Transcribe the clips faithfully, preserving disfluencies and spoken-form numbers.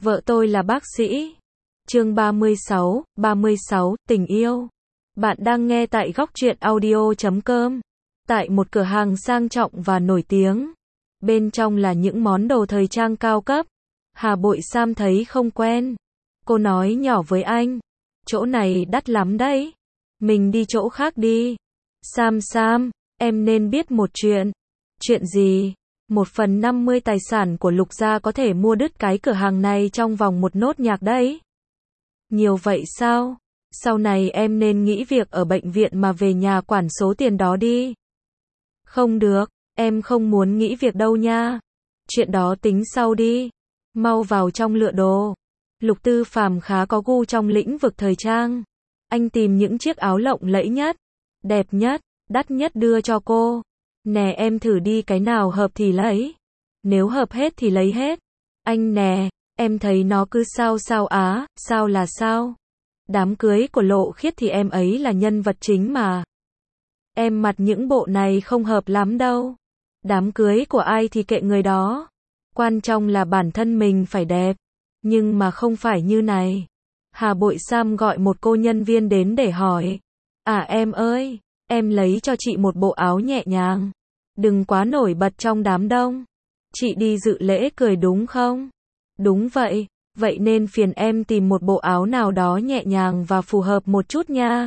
Vợ tôi là bác sĩ. Chương ba mươi sáu, ba mươi sáu, tình yêu. Bạn đang nghe tại góc truyện audio chấm com. Tại một cửa hàng sang trọng và nổi tiếng. Bên trong là những món đồ thời trang cao cấp. Hà Bội Sam thấy không quen. Cô nói nhỏ với anh. Chỗ này đắt lắm đấy. Mình đi chỗ khác đi. Sam Sam, em nên biết một chuyện. Chuyện gì? Một phần năm mươi tài sản của Lục gia có thể mua đứt cái cửa hàng này trong vòng một nốt nhạc đấy. Nhiều vậy sao? Sau này em nên nghỉ việc ở bệnh viện mà về nhà quản số tiền đó đi. Không được, em không muốn nghỉ việc đâu nha. Chuyện đó tính sau đi. Mau vào trong lựa đồ. Lục Tư Phàm khá có gu trong lĩnh vực thời trang. Anh tìm những chiếc áo lộng lẫy nhất, đẹp nhất, đắt nhất đưa cho cô. Nè em thử đi, cái nào hợp thì lấy. Nếu hợp hết thì lấy hết. Anh nè, em thấy nó cứ sao sao á, sao là sao? Đám cưới của Lộ Khiết thì em ấy là nhân vật chính mà. Em mặc những bộ này không hợp lắm đâu. Đám cưới của ai thì kệ người đó. Quan trọng là bản thân mình phải đẹp. Nhưng mà không phải như này. Hà Bội Sam gọi một cô nhân viên đến để hỏi. À em ơi, em lấy cho chị một bộ áo nhẹ nhàng. Đừng quá nổi bật trong đám đông. Chị đi dự lễ cười đúng không? Đúng vậy, vậy nên phiền em tìm một bộ áo nào đó nhẹ nhàng và phù hợp một chút nha.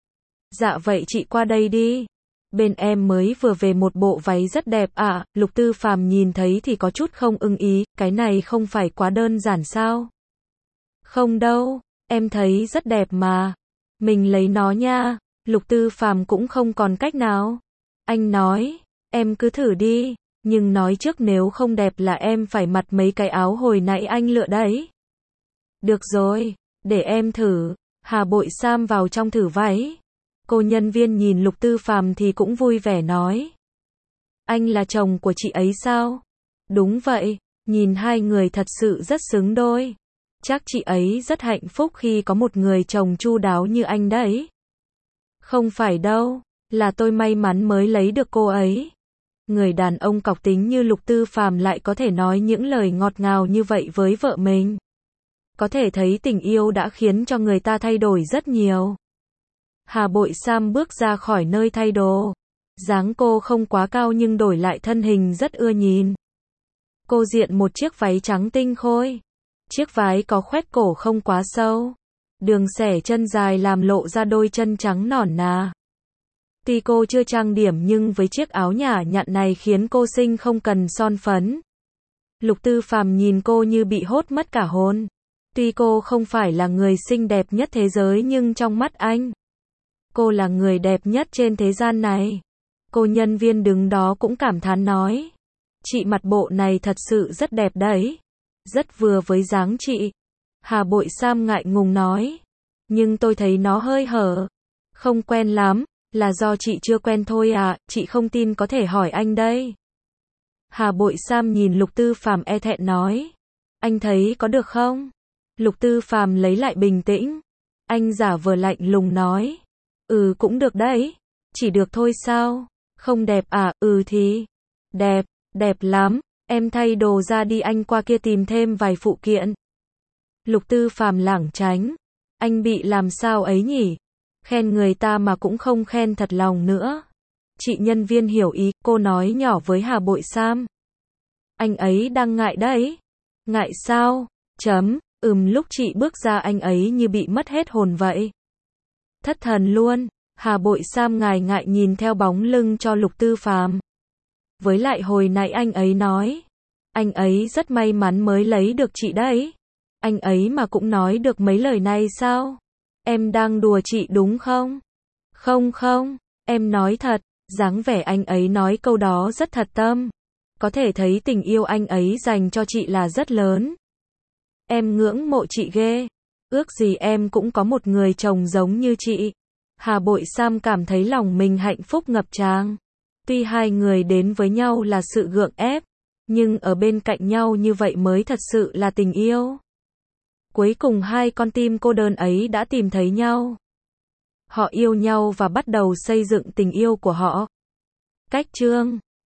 Dạ vậy chị qua đây đi. Bên em mới vừa về một bộ váy rất đẹp ạ. À, Lục Tư Phàm nhìn thấy thì có chút không ưng ý, cái này không phải quá đơn giản sao? Không đâu, em thấy rất đẹp mà. Mình lấy nó nha. Lục Tư Phàm cũng không còn cách nào. Anh nói, em cứ thử đi, nhưng nói trước nếu không đẹp là em phải mặc mấy cái áo hồi nãy anh lựa đấy. Được rồi, để em thử. Hà Bội Sam vào trong thử váy. Cô nhân viên nhìn Lục Tư Phàm thì cũng vui vẻ nói. Anh là chồng của chị ấy sao? Đúng vậy, nhìn hai người thật sự rất xứng đôi. Chắc chị ấy rất hạnh phúc khi có một người chồng chu đáo như anh đấy. Không phải đâu, là tôi may mắn mới lấy được cô ấy. Người đàn ông cọc tính như Lục Tư Phàm lại có thể nói những lời ngọt ngào như vậy với vợ mình. Có thể thấy tình yêu đã khiến cho người ta thay đổi rất nhiều. Hà Bội Sam bước ra khỏi nơi thay đồ. Dáng cô không quá cao nhưng đổi lại thân hình rất ưa nhìn. Cô diện một chiếc váy trắng tinh khôi. Chiếc váy có khoét cổ không quá sâu. Đường xẻ chân dài làm lộ ra đôi chân trắng nõn nà. Tuy cô chưa trang điểm nhưng với chiếc áo nhả nhặn này khiến cô xinh không cần son phấn. Lục Tư Phàm nhìn cô như bị hốt mất cả hồn. Tuy cô không phải là người xinh đẹp nhất thế giới nhưng trong mắt anh, cô là người đẹp nhất trên thế gian này. Cô nhân viên đứng đó cũng cảm thán nói. Chị mặc bộ này thật sự rất đẹp đấy. Rất vừa với dáng chị. Hà Bội Sam ngại ngùng nói. Nhưng tôi thấy nó hơi hở. Không quen lắm, là do chị chưa quen thôi à, chị không tin có thể hỏi anh đây. Hà Bội Sam nhìn Lục Tư Phàm e thẹn nói. Anh thấy có được không? Lục Tư Phàm lấy lại bình tĩnh. Anh giả vờ lạnh lùng nói. Ừ cũng được đấy. Chỉ được thôi sao? Không đẹp à? Ừ thì. Đẹp, đẹp lắm. Em thay đồ ra đi, anh qua kia tìm thêm vài phụ kiện. Lục Tư Phàm lảng tránh. Anh bị làm sao ấy nhỉ? Khen người ta mà cũng không khen thật lòng nữa. Chị nhân viên hiểu ý, cô nói nhỏ với Hà Bội Sam. Anh ấy đang ngại đấy. Ngại sao? Chấm, ừm lúc chị bước ra anh ấy như bị mất hết hồn vậy. Thất thần luôn. Hà Bội Sam ngại ngại nhìn theo bóng lưng cho Lục Tư Phàm. Với lại hồi nãy anh ấy nói. Anh ấy rất may mắn mới lấy được chị đấy. Anh ấy mà cũng nói được mấy lời này sao? Em đang đùa chị đúng không? Không không, em nói thật. Dáng vẻ anh ấy nói câu đó rất thật tâm. Có thể thấy tình yêu anh ấy dành cho chị là rất lớn. Em ngưỡng mộ chị ghê. Ước gì em cũng có một người chồng giống như chị. Hà Bội Sam cảm thấy lòng mình hạnh phúc ngập tràn. Tuy hai người đến với nhau là sự gượng ép, nhưng ở bên cạnh nhau như vậy mới thật sự là tình yêu. Cuối cùng hai con tim cô đơn ấy đã tìm thấy nhau. Họ yêu nhau và bắt đầu xây dựng tình yêu của họ. Cách chương